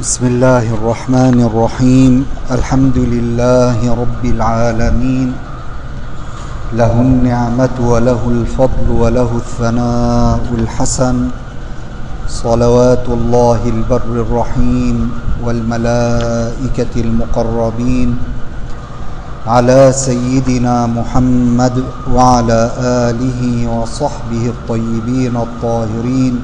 بسم الله الرحمن الرحيم. الحمد لله رب العالمين، له النعمة وله الفضل وله الثناء الحسن، صلوات الله البر الرحيم والملائكة المقربين على سيدنا محمد وعلى آله وصحبه الطيبين الطاهرين.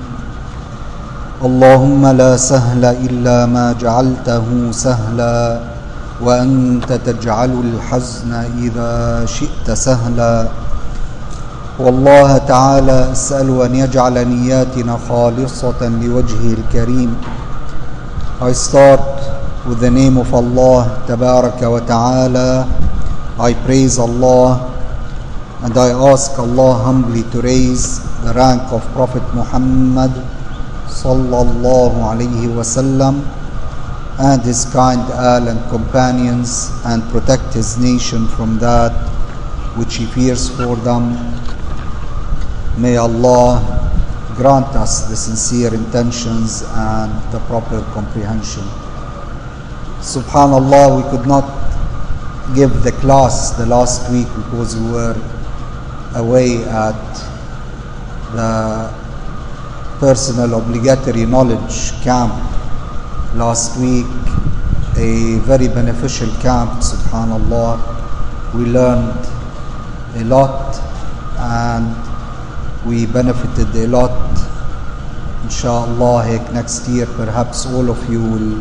اللهم لا سهل إلا ما جعلته سهلا، وأنت تجعل الحزن إذا شئت سهلا. والله تعالى أسأل أن يجعل نياتنا خالصة لوجهه الكريم. I start with the name of Allah Tabaraka wa Ta'ala. I praise Allah and I ask Allah humbly to raise the rank of Prophet Muhammad sallallahu alayhi wasallam and his kind al and companions, and protect his nation from that which he fears for them. May Allah grant us the sincere intentions and the proper comprehension. Subhanallah, we could not give the class the last week because we were away at the personal obligatory knowledge camp last week, a very beneficial camp. Subhanallah, we learned a lot and we benefited a lot. Inshallah, next year perhaps all of you will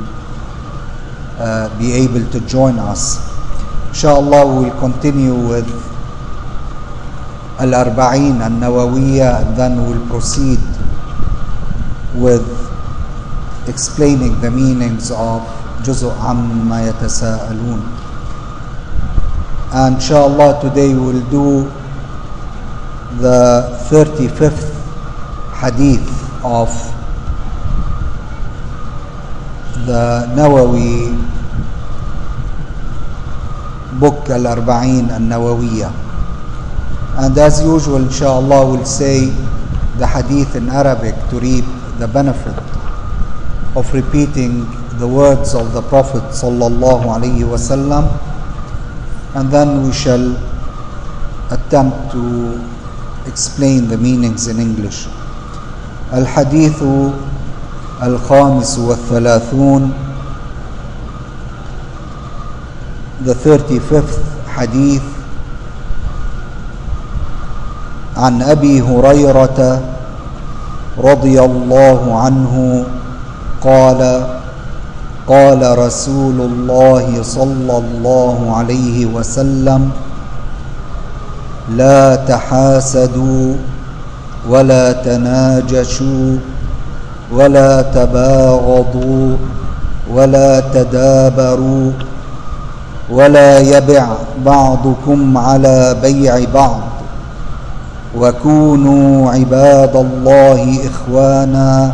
be able to join us. Inshallah, we will continue with Al-Arba'in An-Nawawiyya, and then we will proceed with explaining the meanings of Juz'u Amma Yatasa'alun. And inshallah today we will do the 35th hadith of the Nawawi book Al-Arba'in An-Nawawiyya. And as usual, inshallah, we'll say the hadith in Arabic to reap the benefit of repeating the words of the Prophet sallallahu alaihi wasallam, and then we shall attempt to explain the meanings in English. Al-Hadithu Al-Khamis wa Thalathun, the 35th hadith. عن أبي هريرة رضي الله عنه قال قال رسول الله صلى الله عليه وسلم لا تحاسدوا ولا تناجشوا ولا تباغضوا ولا تدابروا ولا يبع بعضكم على بيع بعض، وكونوا عباد الله إخوانا،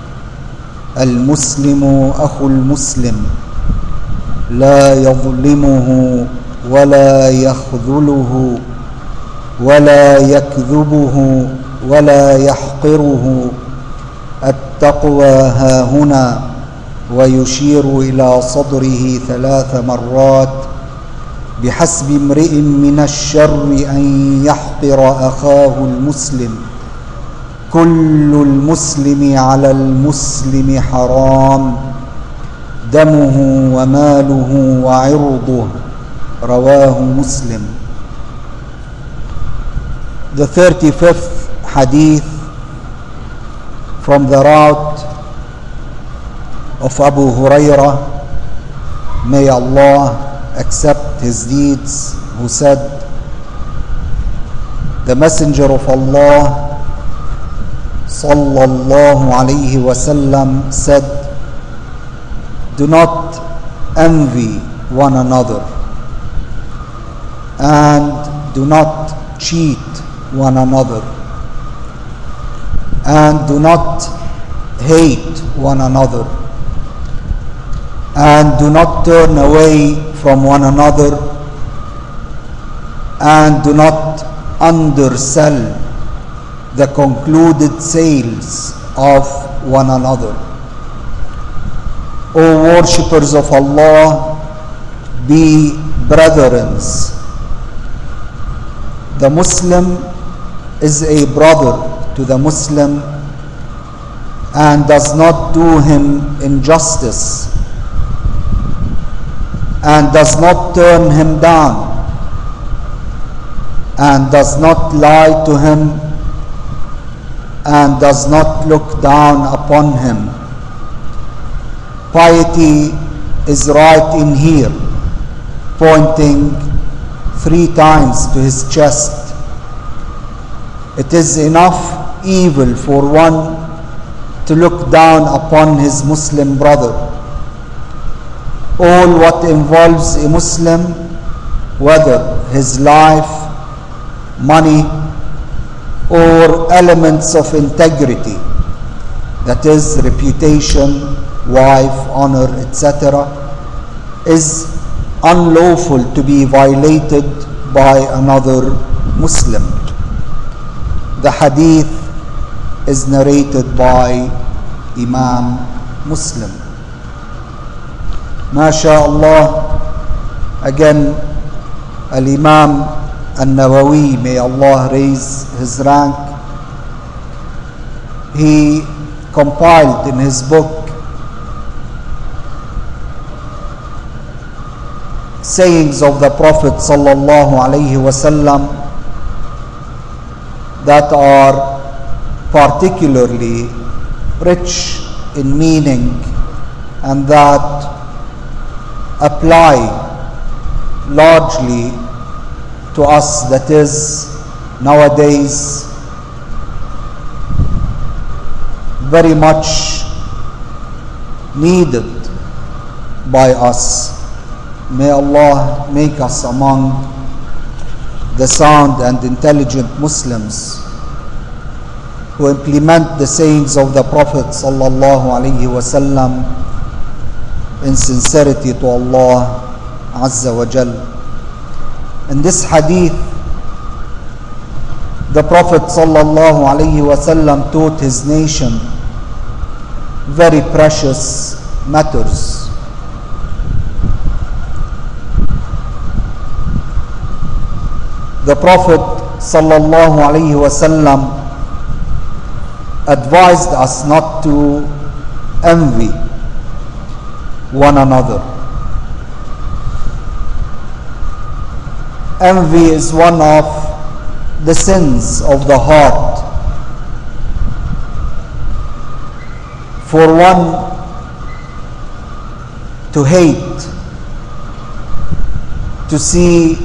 المسلم أخو المسلم، لا يظلمه ولا يخذله ولا يكذبه ولا يحقره، التقوى هاهنا، ويشير إلى صدره 3 مرات. بحسب امرئ من الشر أن يحقر أخاه المسلم، كل المسلم على المسلم حرام، دمه وماله وعرضه، رواه مسلم. The 35th hadith from the route of Abu Hurairah, may Allah accept his deeds, who said, the Messenger of Allah sallallahu alayhi wasallam said, do not envy one another and do not cheat one another and do not hate one another and do not turn away from one another and do not undersell the concluded sales of one another. O worshippers of Allah, be brethren. The Muslim is a brother to the Muslim and does not do him injustice and does not turn him down and does not lie to him and does not look down upon him. Piety is right in here, pointing 3 times to his chest. It is enough evil for one to look down upon his Muslim brother. All what involves a Muslim, whether his life, money, or elements of integrity, that is reputation, wife, honor, etc., is unlawful to be violated by another Muslim. The hadith is narrated by Imam Muslim. MashaAllah, again, Al-Imam An-Nawawi, may Allah raise his rank, he compiled in his book sayings of the Prophet sallallahu alaihi wasallam that are particularly rich in meaning and that apply largely to us, that is nowadays very much needed by us. May Allah make us among the sound and intelligent Muslims who implement the sayings of the Prophet sallallahu alaihi wasallam in sincerity to Allah Azza wa Jal. In this hadith, the Prophet sallallahu alaihi wasallam taught his nation very precious matters. The Prophet sallallahu alaihi wasallam advised us not to envy one another. Envy is one of the sins of the heart. For one to hate, to see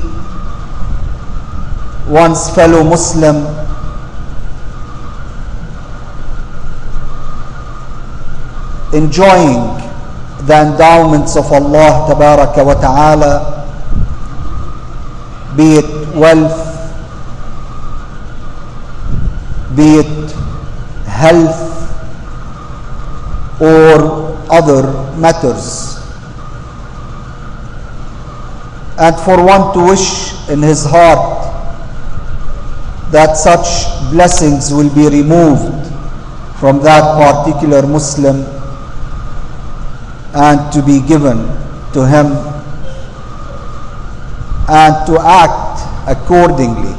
one's fellow Muslim enjoying the endowments of Allah Tabaraka wa Ta'ala, be it wealth, be it health, or other matters, and for one to wish in his heart that such blessings will be removed from that particular Muslim and to be given to him, and to act accordingly.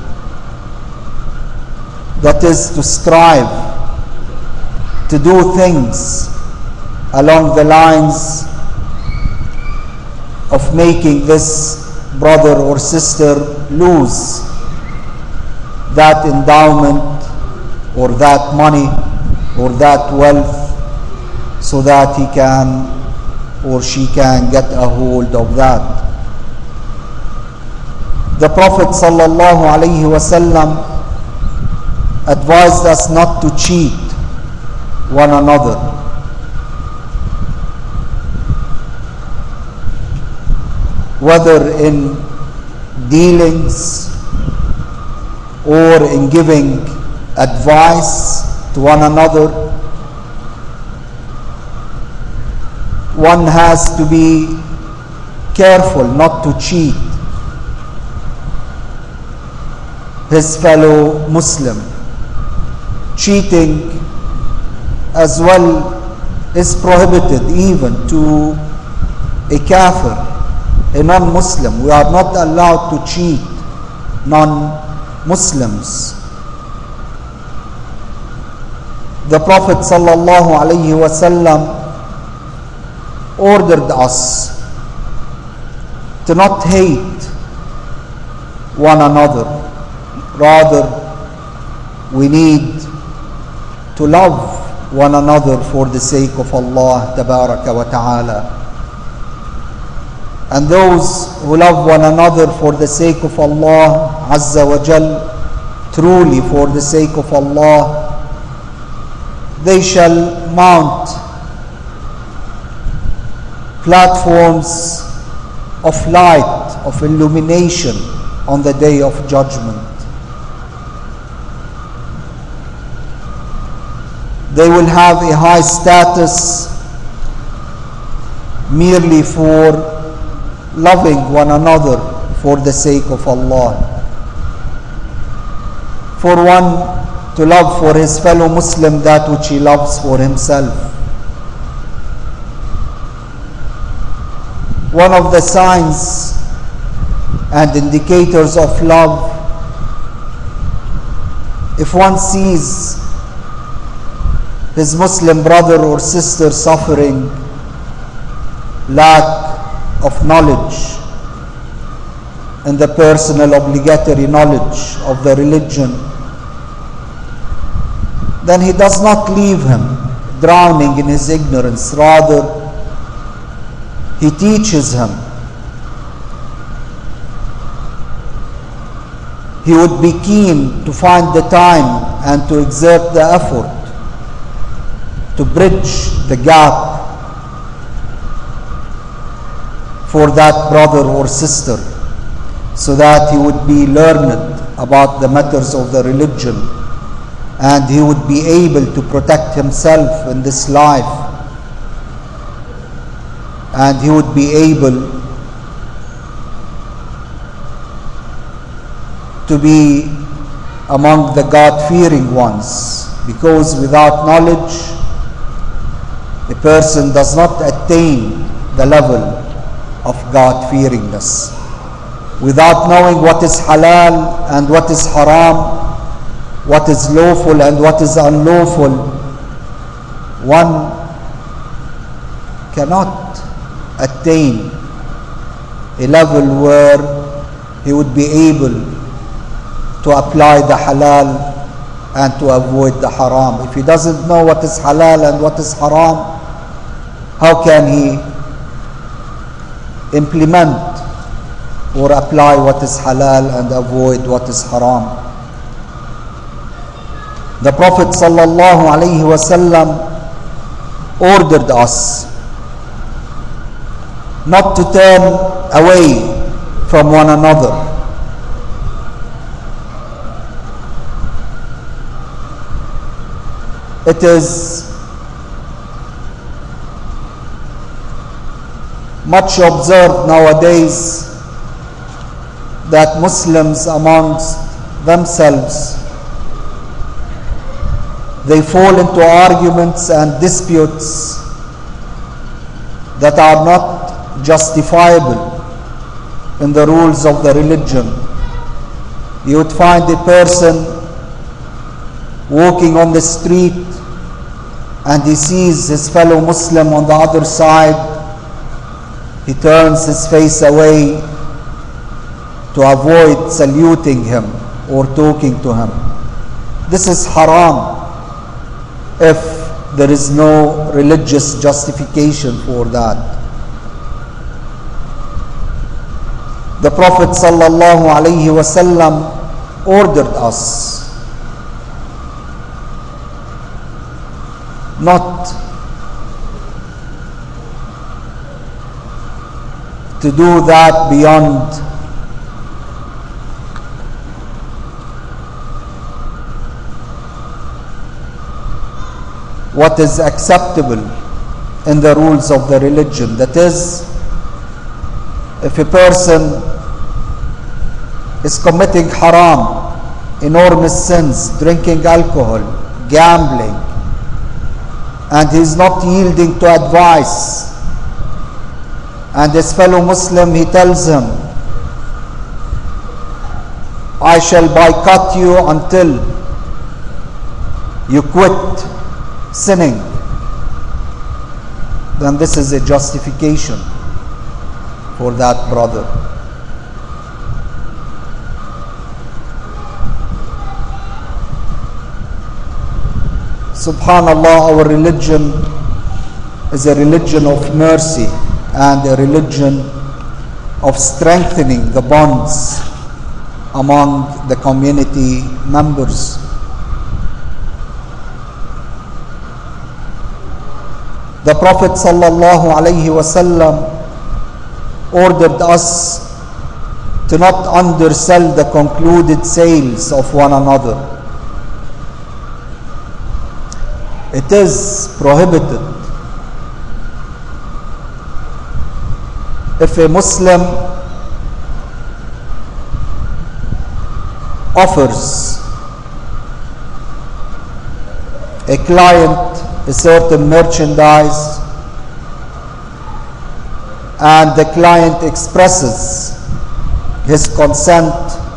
That is, to strive to do things along the lines of making this brother or sister lose that endowment or that money or that wealth, so that he can or she can get a hold of that. The Prophet sallallahu alaihi wasallam advised us not to cheat one another. Whether in dealings or in giving advice to one another, one has to be careful not to cheat his fellow Muslim. Cheating as well is prohibited even to a kafir, a non-Muslim. We are not allowed to cheat non-Muslims. The Prophet sallallahu alaihi wasallam ordered us to not hate one another. Rather, we need to love one another for the sake of Allah tabaraka wa ta'ala. And those who love one another for the sake of Allah azza wa jal, truly for the sake of Allah, they shall mount platforms of light, of illumination on the day of judgment. They will have a high status merely for loving one another for the sake of Allah. For one to love for his fellow Muslim that which he loves for himself. One of the signs and indicators of love, if one sees his Muslim brother or sister suffering lack of knowledge and the personal obligatory knowledge of the religion, then he does not leave him drowning in his ignorance. Rather, he teaches him. He would be keen to find the time and to exert the effort to bridge the gap for that brother or sister, so that he would be learned about the matters of the religion and he would be able to protect himself in this life, and he would be able to be among the God-fearing ones, because without knowledge a person does not attain the level of God-fearingness. Without knowing what is halal and what is haram, what is lawful and what is unlawful, one cannot attain a level where he would be able to apply the halal and to avoid the haram. If he doesn't know what is halal and what is haram, how can he implement or apply what is halal and avoid what is haram? The Prophet sallallahu alaihi wasallam ordered us not to turn away from one another. It is much observed nowadays that Muslims amongst themselves, they fall into arguments and disputes that are not justifiable in the rules of the religion. You would find a person walking on the street and he sees his fellow Muslim on the other side. He turns his face away to avoid saluting him or talking to him. This is haram if there is no religious justification for that. The Prophet sallallahu alaihi wasallam ordered us not to do that beyond what is acceptable in the rules of the religion. That is, if a person is committing haram, enormous sins, drinking alcohol, gambling, and he is not yielding to advice, and his fellow Muslim, he tells him, I shall boycott you until you quit sinning, then this is a justification for that brother. Subhanallah, our religion is a religion of mercy and a religion of strengthening the bonds among the community members. The Prophet sallallahu alaihi wasallam ordered us to not undersell the concluded sales of one another. It is prohibited. If a Muslim offers a client a certain merchandise and the client expresses his consent,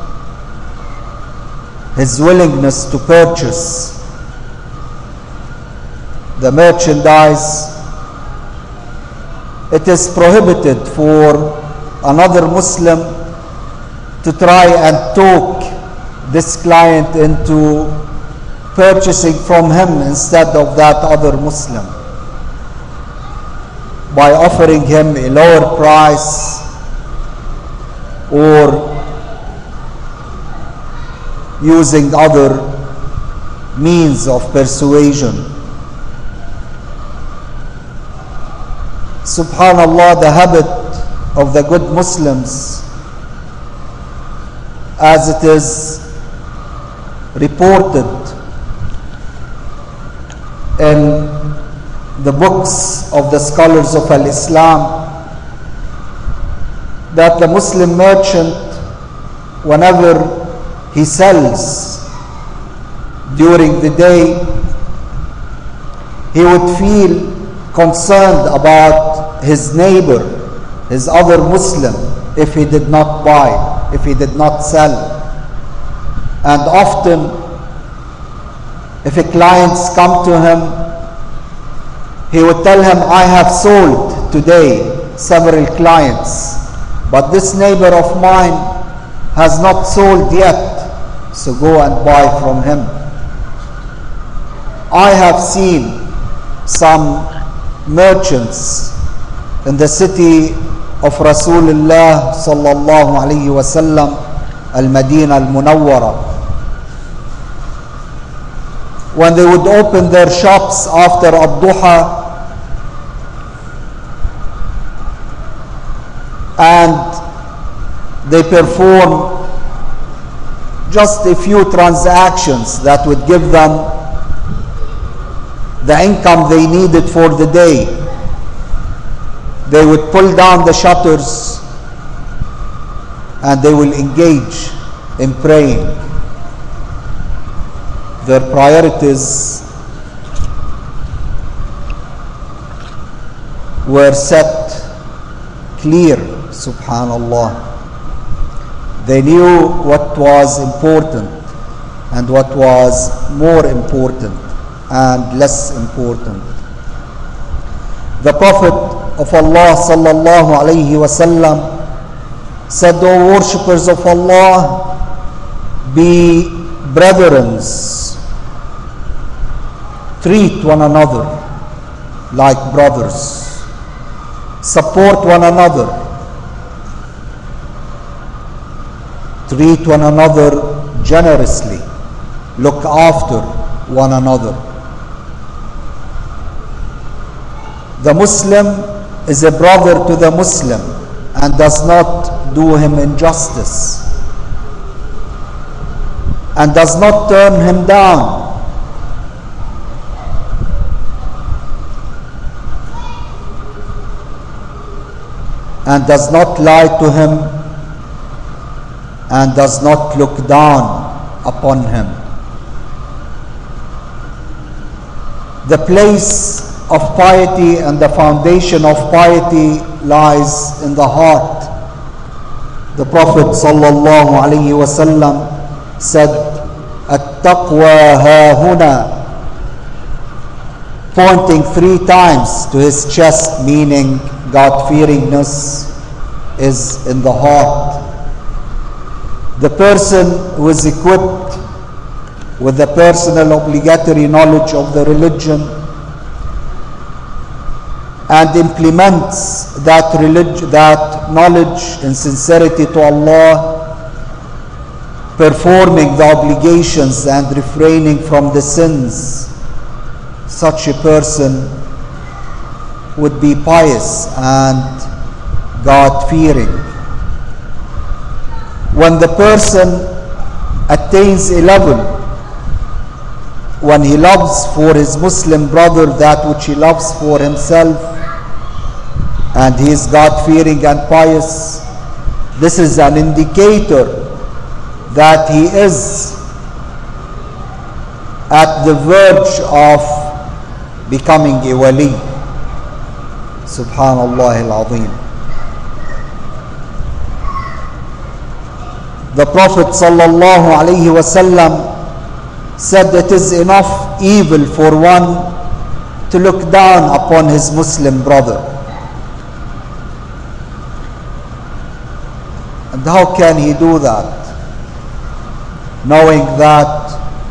his willingness to purchase the merchandise, it is prohibited for another Muslim to try and talk this client into purchasing from him instead of that other Muslim by offering him a lower price or using other means of persuasion. Subhanallah, the habit of the good Muslims, as it is reported in the books of the scholars of Al-Islam, that the Muslim merchant, whenever he sells during the day, he would feel concerned about his neighbor, his other Muslim, if he did not buy, if he did not sell. And often, if a clients come to him, he would tell him, I have sold today several clients, but this neighbor of mine has not sold yet, so go and buy from him. I have seen some merchants in the city of Rasulullah sallallahu alayhi wasallam, Al-Madinah Al-Munawwara, when they would open their shops after Ad-Duha and they perform just a few transactions that would give them the income they needed for the day, they would pull down the shutters and they will engage in praying. Their priorities were set clear, subhanallah. They knew what was important and what was more important and less important. The Prophet of Allah sallallahu alayhi wasallam said, O worshippers of Allah, be brethrens. Treat one another like brothers. Support one another. Treat one another generously. Look after one another. The Muslim is a brother to the Muslim and does not do him injustice and does not turn him down. And does not lie to him and does not look down upon him. The place of piety and the foundation of piety lies in the heart. The Prophet sallallahu alaihi wasallam said, "At-taqwa ha-huna," pointing 3 times to his chest, meaning God-fearingness is in the heart. The person who is equipped with the personal obligatory knowledge of the religion and implements that knowledge in sincerity to Allah, performing the obligations and refraining from the sins, such a person would be pious and God-fearing. When the person attains a level when he loves for his Muslim brother that which he loves for himself, and he is God-fearing and pious, this is an indicator that he is at the verge of becoming a wali. Subhanallah al-Azim. The Prophet sallallahu alaihi wasallam said it is enough evil for one to look down upon his Muslim brother. And how can he do that? Knowing that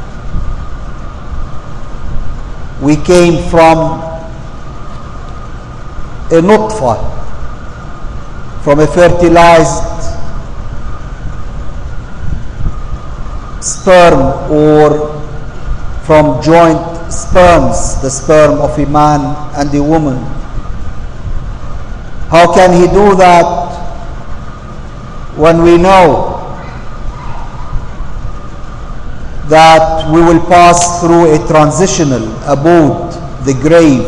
we came from a nutfa, from a fertilized sperm, or from joint sperms, the sperm of a man and a woman. How can he do that when we know that we will pass through a transitional abode, the grave?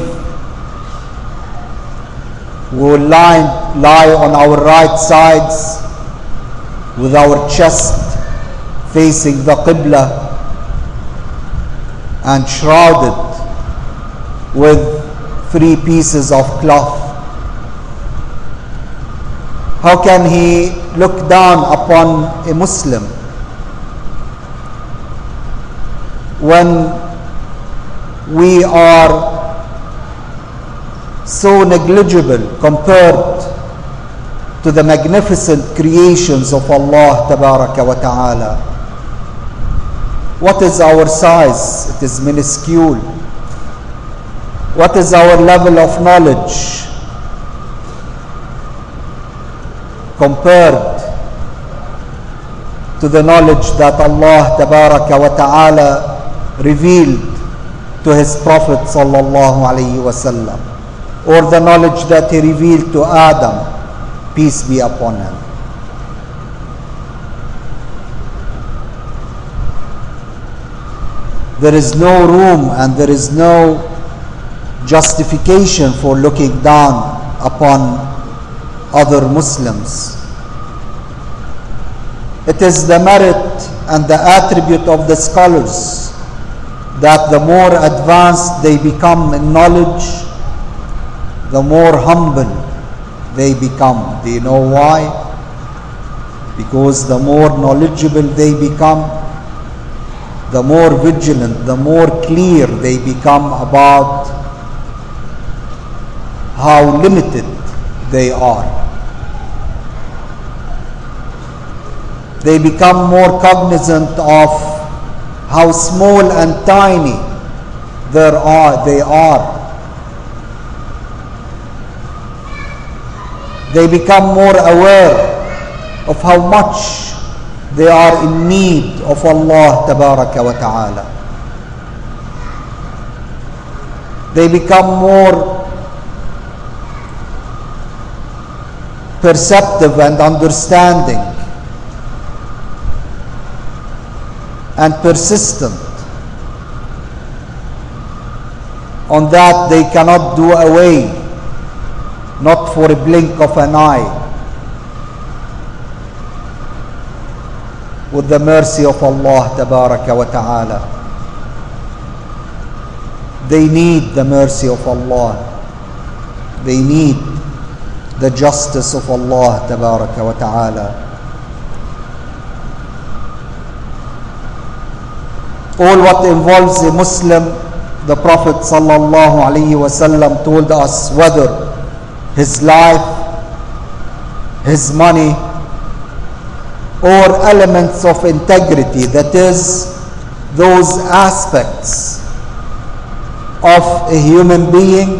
We will lie on our right sides with our chest facing the Qibla and shrouded with 3 pieces of cloth. How can he look down upon a Muslim when we are so negligible compared to the magnificent creations of Allah Tabaraka wa Ta'ala? What is our size? It is minuscule. What is our level of knowledge compared to the knowledge that Allah Tabaraka wa Ta'ala revealed to His Prophet sallallahu alaihi wasallam, or the knowledge that He revealed to Adam, peace be upon him? There is no room and there is no justification for looking down upon other Muslims. It is the merit and the attribute of the scholars that the more advanced they become in knowledge, the more humble they become. Do you know why? Because the more knowledgeable they become, the more vigilant, the more clear they become about how limited they are. They become more cognizant of how small and tiny they are. They become more aware of how much they are in need of Allah Tabaraka wa Ta'ala. They become more perceptive and understanding and persistent on that they cannot do away, not for a blink of an eye, with the mercy of Allah Tabaraka wa Ta'ala. they need the mercy of Allah. They need the justice of Allah tabaraka wa ta'ala. All what involves a Muslim, the Prophet sallallahu alaihi wasallam told us, whether his life, his money, or elements of integrity, that is, those aspects of a human being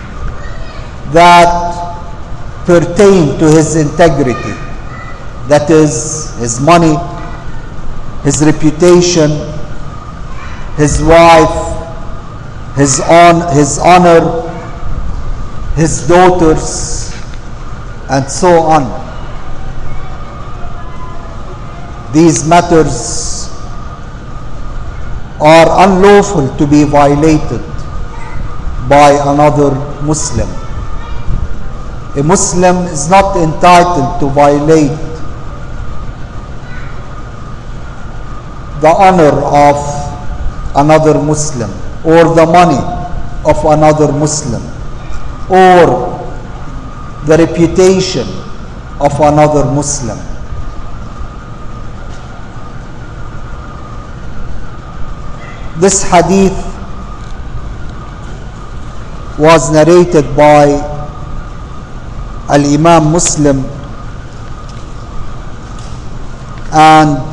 that pertain to his integrity, that is, his money, his reputation, his wife, his honor, his daughters, and so on. These matters are unlawful to be violated by another Muslim. A Muslim is not entitled to violate the honor of another Muslim, or the money of another Muslim, or the reputation of another Muslim. This hadith was narrated by Al-Imam Muslim, and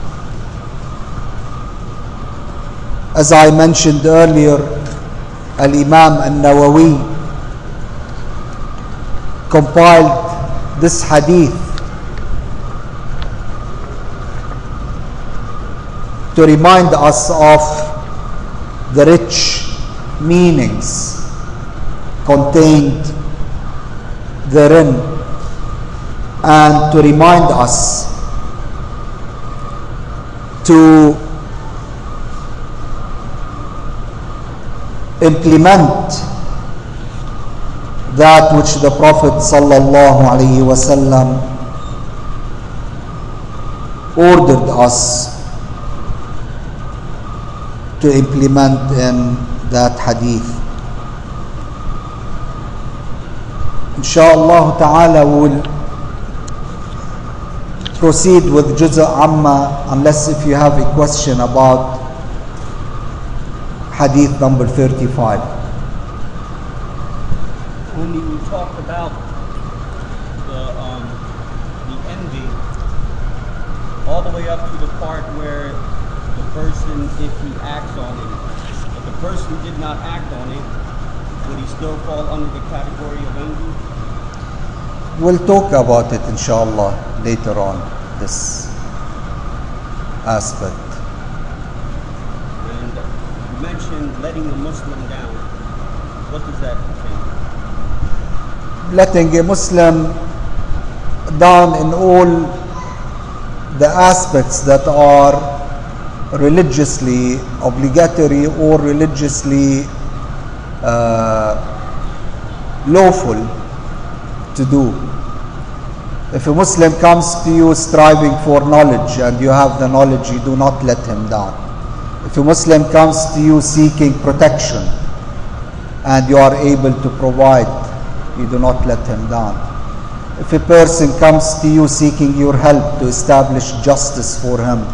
as I mentioned earlier, Al-Imam An-Nawawi compiled this hadith to remind us of the rich meanings contained therein, and to remind us to implement that which the Prophet sallallahu alaihi wasallam ordered us to implement in that hadith. Inshallah ta'ala, we will proceed with Juz' Amma, unless if you have a question about hadith number 35. When you talk about the envy, all the way up to the part where the person, if he acts on it, if the person did not act on it, would he still fall under the category of envy? We'll talk about it inshallah later on, this aspect. And you mentioned letting a Muslim down. What does that mean? Letting a Muslim down in all the aspects that are religiously obligatory or religiously lawful to do. If a Muslim comes to you striving for knowledge and you have the knowledge, you do not let him down. If a Muslim comes to you seeking protection and you are able to provide, you do not let him down. If a person comes to you seeking your help to establish justice for him,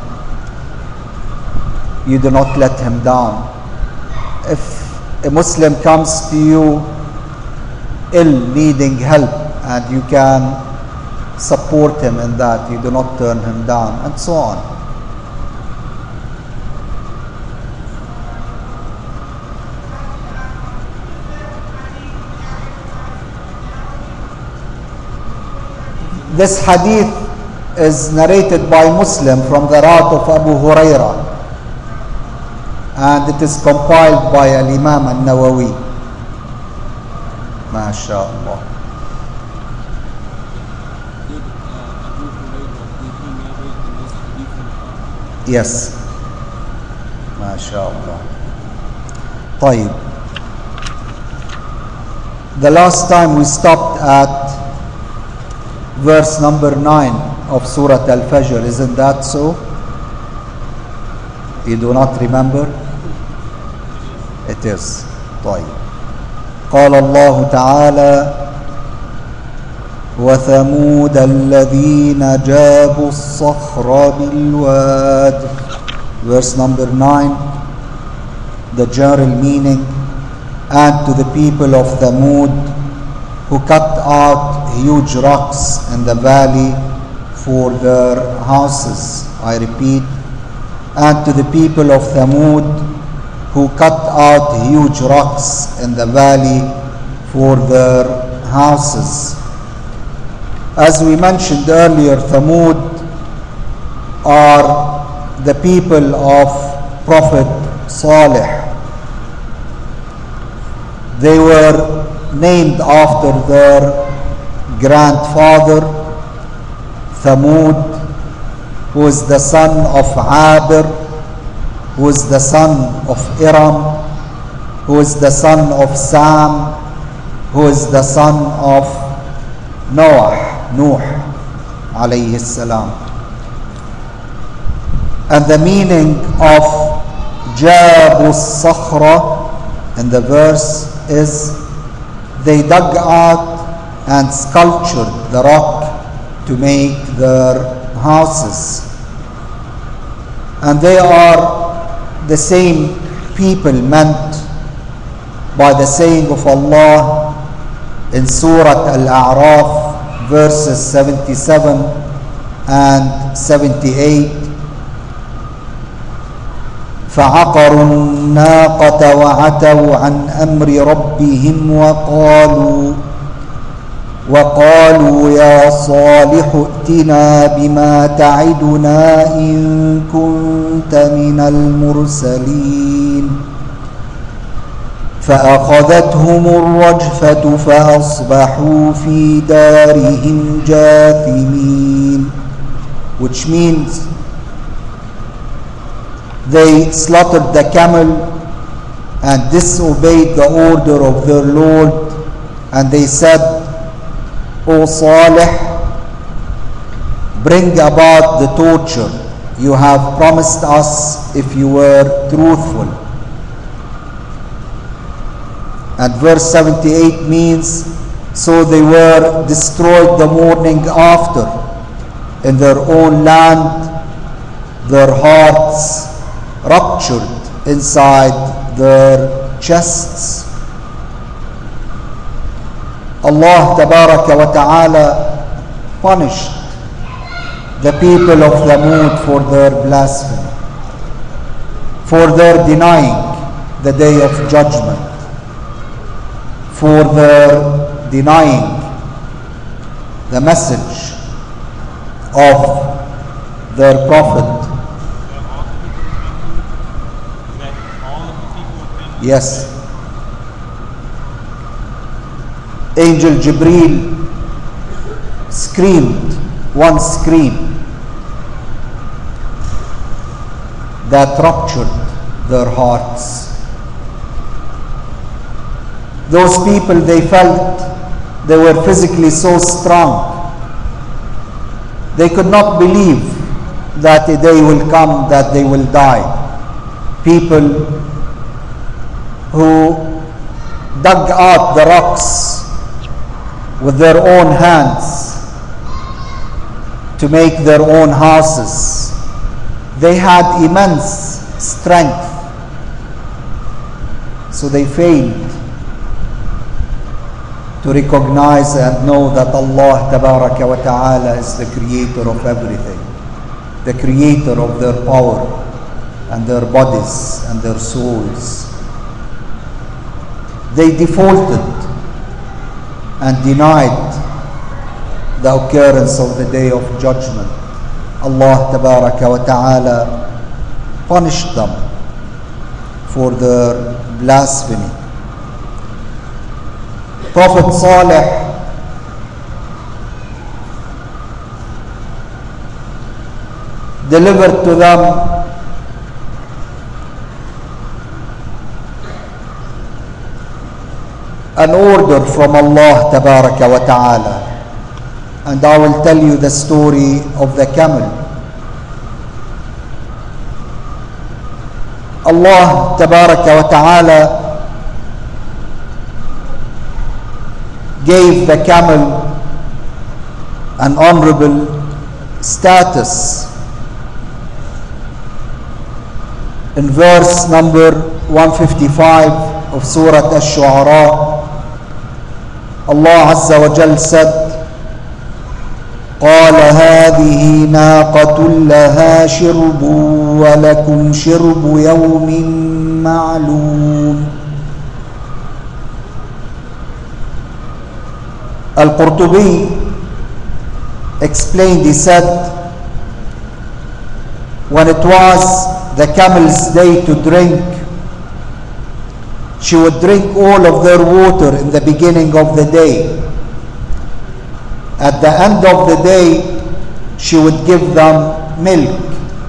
you do not let him down. If a Muslim comes to you ill, needing help, and you can support him in that, you do not turn him down, and so on. This hadith is narrated by Muslim from the route of Abu Hurairah, and it is compiled by Al-Imam An-Nawawi. MashaAllah. Yes. MashaAllah. طيب. The last time we stopped at verse number 9 of Surah Al-Fajr, isn't that so? You do not remember? It is. طيب. قال الله تعالى: وثمود الذين جابوا الصخر بالواد. Verse number 9, the general meaning: and to the people of Thamud, who cut out huge rocks in the valley for their houses. I repeat, and to the people of Thamud, who cut out huge rocks in the valley for their houses. As we mentioned earlier, Thamud are the people of Prophet Salih. They were named after their grandfather, Thamud, who is the son of Abir, who is the son of Iram, who is the son of Sam, who is the son of Nuh alayhi salam. And the meaning of Jabu Sakhra in the verse is they dug out and sculptured the rock to make their houses. And they are the same people meant by the saying of Allah in Surah Al-A'raf, verses 77 and 78. فعقروا الناقة وعتوا عن أمر ربهم وقالوا يا صالح ائتنا بما تعدنا إن كنت من المرسلين فأخذتهم الرجفة فأصبحوا في دارهم جاثمين, which means they slaughtered the camel and disobeyed the order of their Lord, and they said, O Salih, bring about the torture you have promised us if you were truthful. And verse 78 means, so they were destroyed the morning after in their own land, their hearts ruptured inside their chests. Allah Tabaraka wa Ta'ala punished the people of Thamud for their blasphemy, for their denying the day of judgment, for their denying the message of their prophet. Yes. Angel Jibreel screamed one scream that ruptured their hearts. Those people, they felt they were physically so strong. They could not believe that a day will come that they will die. People who dug out the rocks with their own hands to make their own houses. They had immense strength, so they failed to recognize and know that Allah Tabaraka wa Ta'ala is the creator of everything, the creator of their power and their bodies and their souls. They defaulted and denied the occurrence of the day of judgment. Allah Tabaraka wa Ta'ala punished them for their blasphemy. Prophet Salih delivered to them an order from Allah Tabaraka wa Ta'ala, and I will tell you the story of the camel. Allah Tabaraka wa Ta'ala gave the camel an honorable status. In verse number 155 of Surah Ash-Shu'ara, Allah Azza wa Jal said, قال هذه ناقة لها شرب ولكم شرب يوم معلوم. Al-Qurtubi explained, he said, when it was the camel's day to drink, she would drink all of their water in the beginning of the day. At the end of the day, she would give them milk.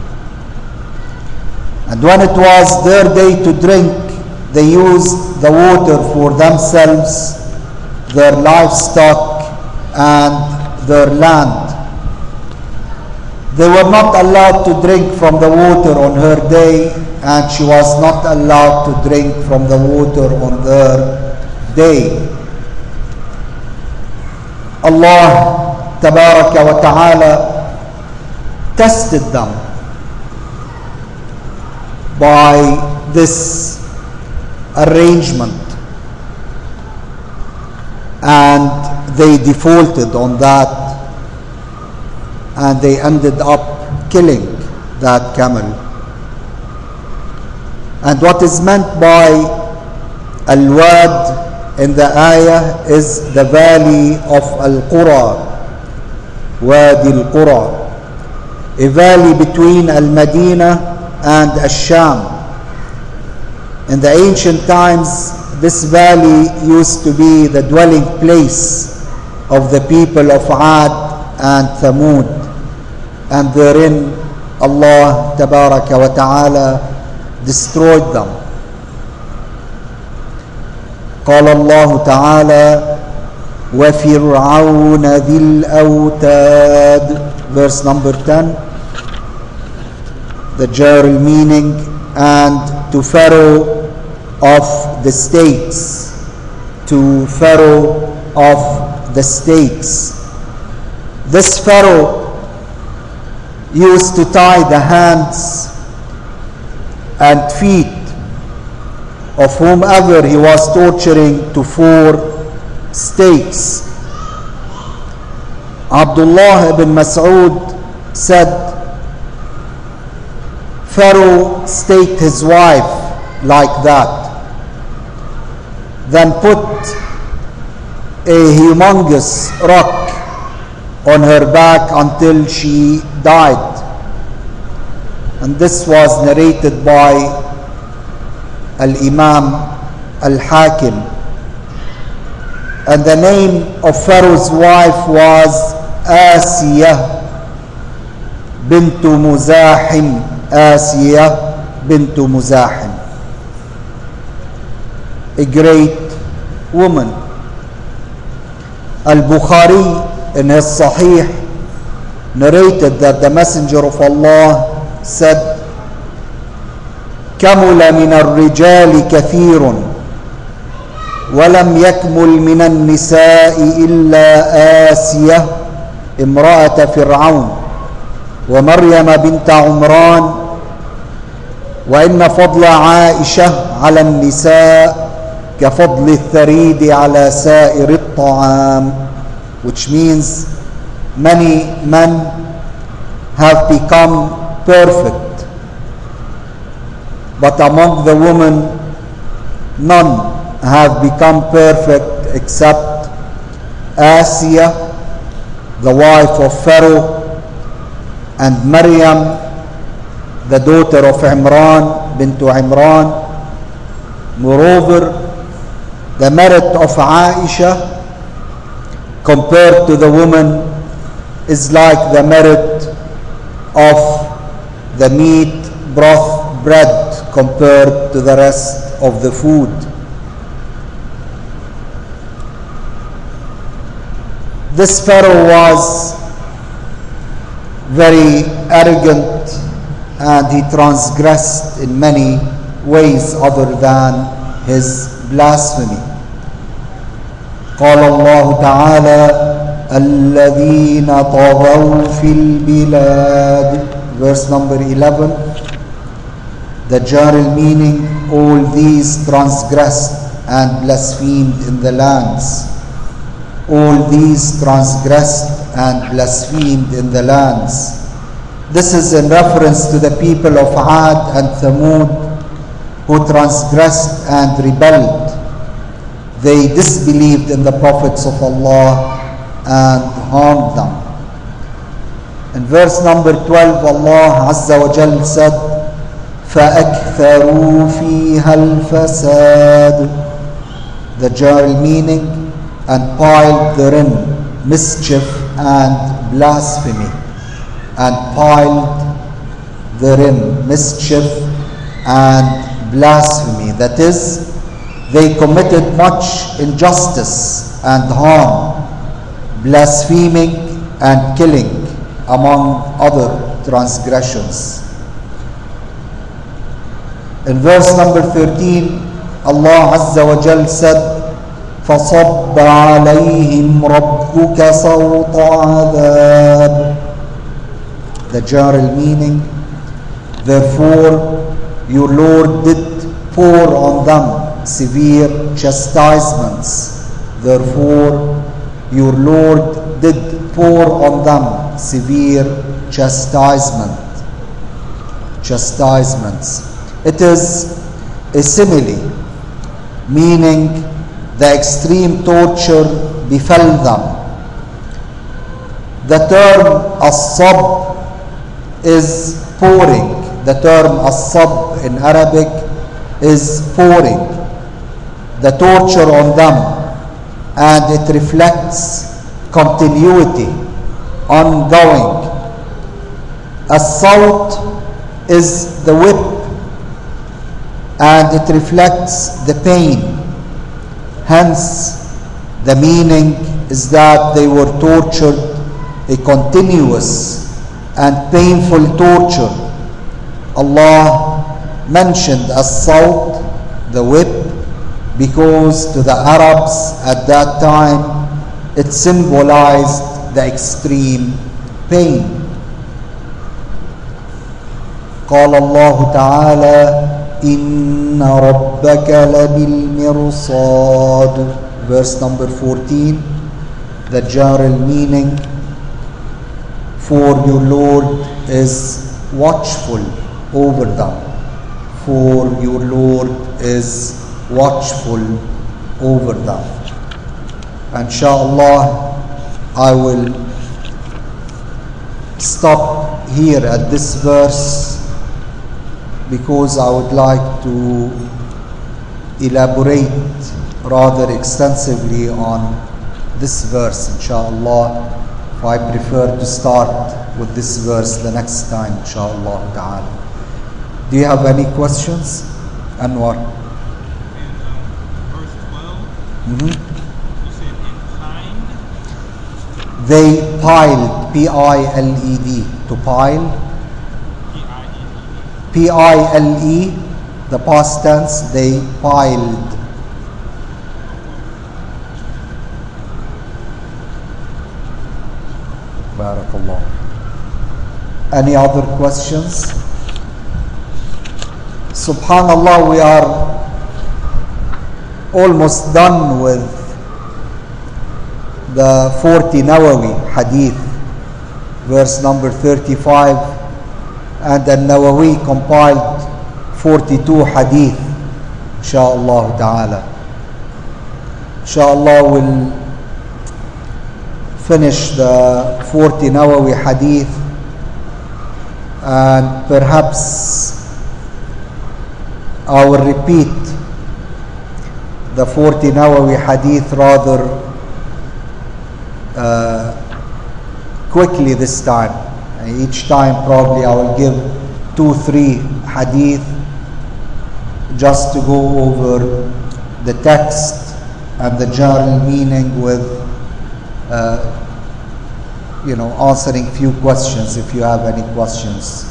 And when it was their day to drink, they used the water for themselves, their livestock, and their land. They were not allowed to drink from the water on her day, and she was not allowed to drink from the water on their day. Allah Tabaraka wa Ta'ala tested them by this arrangement, and they defaulted on that, and they ended up killing that camel. And what is meant by Al-Wad in the ayah is the valley of Al-Qura, Wadi Al-Qura, a valley between Al-Madinah and Al-Sham. In the ancient times, this valley used to be the dwelling place of the people of Ad and Thamud, and therein Allah Tabaraka wa Ta'ala destroyed them. قال الله تعالى وفرعون ذي الأوتاد, verse number 10, the general meaning, and to Pharaoh of the states, to Pharaoh of the states. This Pharaoh used to tie the hands and feet of whomever he was torturing to 4 stakes. Abdullah ibn Mas'ud said, Pharaoh staked his wife like that, then put a humongous rock on her back until she died. And this was narrated by Al-Imam Al-Hakim. And the name of Pharaoh's wife was Asiyah bint Muzahim. Asiyah bint Muzahim, a great woman. Al-Bukhari in his Sahih narrated that the Messenger of Allah said, كمل من الرجال كثير ولم يكمل من النساء إلا آسية امرأة فرعون ومريم بنت عمران وإن فضل عائشة على النساء كفضل الثريد على سائر الطعام, which means many men have become perfect, but among the women none have become perfect except Asiyah, the wife of Pharaoh, and Maryam, the daughter of Imran bint Imran. Moreover, the merit of Aisha compared to the woman is like the merit of the meat, broth, bread compared to the rest of the food. This Pharaoh was very arrogant, and he transgressed in many ways other than his blasphemy. قال الله تعالى الذين طغوا في البلاد. Verse number 11. The general meaning, all these transgressed and blasphemed in the lands. All these transgressed and blasphemed in the lands. This is in reference to the people of Ad and Thamud who transgressed and rebelled. They disbelieved in the prophets of Allah and harmed them. In verse number 12, Allah Azza wa Jal said, فَأَكْثَرُوا فِيهَا الْفَسَادُ. The general meaning, and piled therein mischief and blasphemy. And piled therein mischief and blasphemy. That is, they committed much injustice and harm, blaspheming and killing, among other transgressions. In verse number 13, Allah Azza wa Jal said, فَصَبَّ عَلَيْهِمْ رَبُّكَ صَوْطَ عَذَابٍ. The general meaning, therefore your Lord did pour on them severe chastisements. Therefore your Lord did pour on them severe chastisements. It is a simile, meaning the extreme torture befell them. The term as-sab is pouring. The term as-sab in Arabic is pouring the torture on them, and it reflects continuity, ongoing. As-sawt is the whip, and it reflects the pain. Hence, the meaning is that they were tortured, a continuous and painful torture. Allah mentioned as-sawt, the whip, because to the Arabs at that time it symbolized the extreme pain. قال الله تعالى إن ربك لبالمرصاد. Verse number 14, the general meaning, for your Lord is watchful over them. For your Lord is watchful over them. Inshallah, I will stop here at this verse, because I would like to elaborate rather extensively on this verse, inshallah. I prefer to start with this verse the next time, inshallah ta'ala. Do you have any questions? Anwar? In verse 12, you said in kind. They piled, P-I-L-E-D, to pile. P-I-L-E, the past tense, they piled. Barakallah. Any other questions? Subhanallah, we are almost done with the 40 Nawawi hadith, verse number 35, and An-Nawawi compiled 42 hadith, inshallah ta'ala. Inshallah, we'll finish the 40 Nawawi hadith, and perhaps I will repeat the 40 Nawawi hadith rather quickly this time. Each time probably I will give 2-3 hadith just to go over the text and the general meaning with answering few questions if you have any questions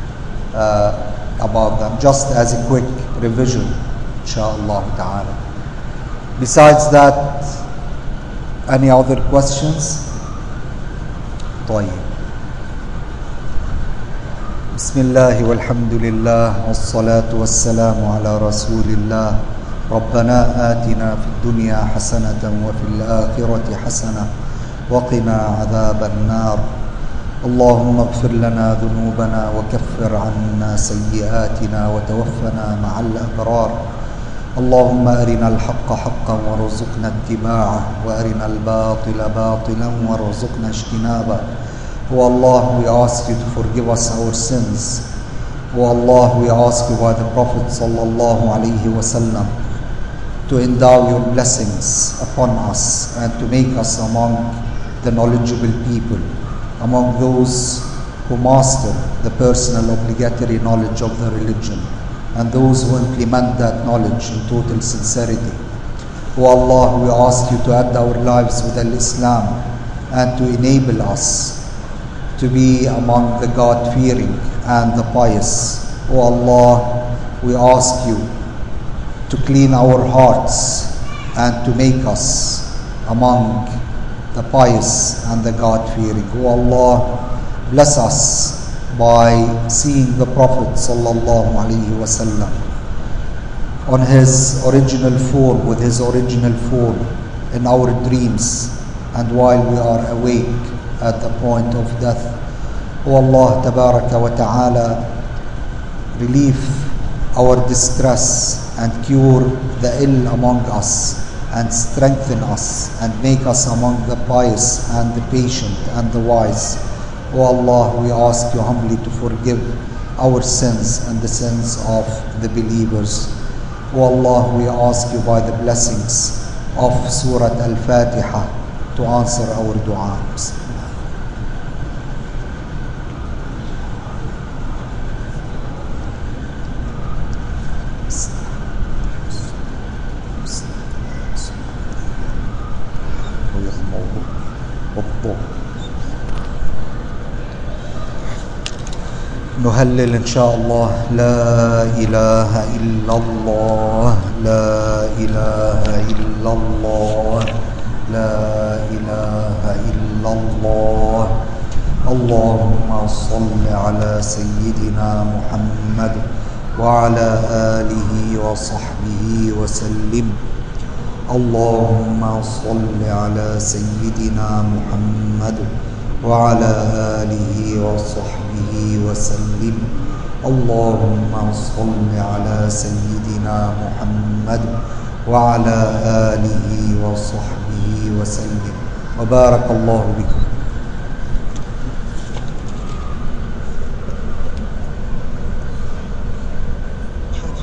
about them, just as a quick revision, inshallah ta'ala. Besides that, Any other questions? طيب. بسم الله والحمد لله والصلاة والسلام على رسول الله. ربنا آتنا في الدنيا حسنة وفي الآخرة حسنة وقنا عذاب النار. اللهم اغفر لنا ذنوبنا وكفر عنا سيئاتنا وتوفنا مع الأبرار. اللهم أرنا الحق حقا وارزقنا اتباعه وأرنا الباطل باطلا وارزقنا اجتنابه. O Allah, we ask you to forgive us our sins. O Allah, we ask you by the Prophet sallallahu alaihi wasallam to endow your blessings upon us and to make us among the knowledgeable people, among those who master the personal obligatory knowledge of the religion and those who implement that knowledge in total sincerity. O Allah, we ask you to add our lives with Al-Islam and to enable us to be among the God-fearing and the pious. O Allah, we ask you to clean our hearts and to make us among the pious and the God-fearing. O Allah, bless us by seeing the Prophet sallallahu alaihi wasallam on his original form, with his original form in our dreams and while we are awake at the point of death. O Allah tabaraka wa ta'ala, relieve our distress and cure the ill among us and strengthen us and make us among the pious and the patient and the wise. O Allah, we ask you humbly to forgive our sins and the sins of the believers. O Allah, we ask you by the blessings of Surah Al-Fatiha to answer our dua. نهلل إن شاء الله لا إله إلا الله لا إله إلا الله لا إله إلا الله. اللهم صل على سيدنا محمد وعلى آله وصحبه وسلم. اللهم صل على سيدنا محمد وعلى آله وصحبه وسلم. اللهم صل على سيدنا محمد وعلى آله وصحبه وسلم. وبارك الله بكم.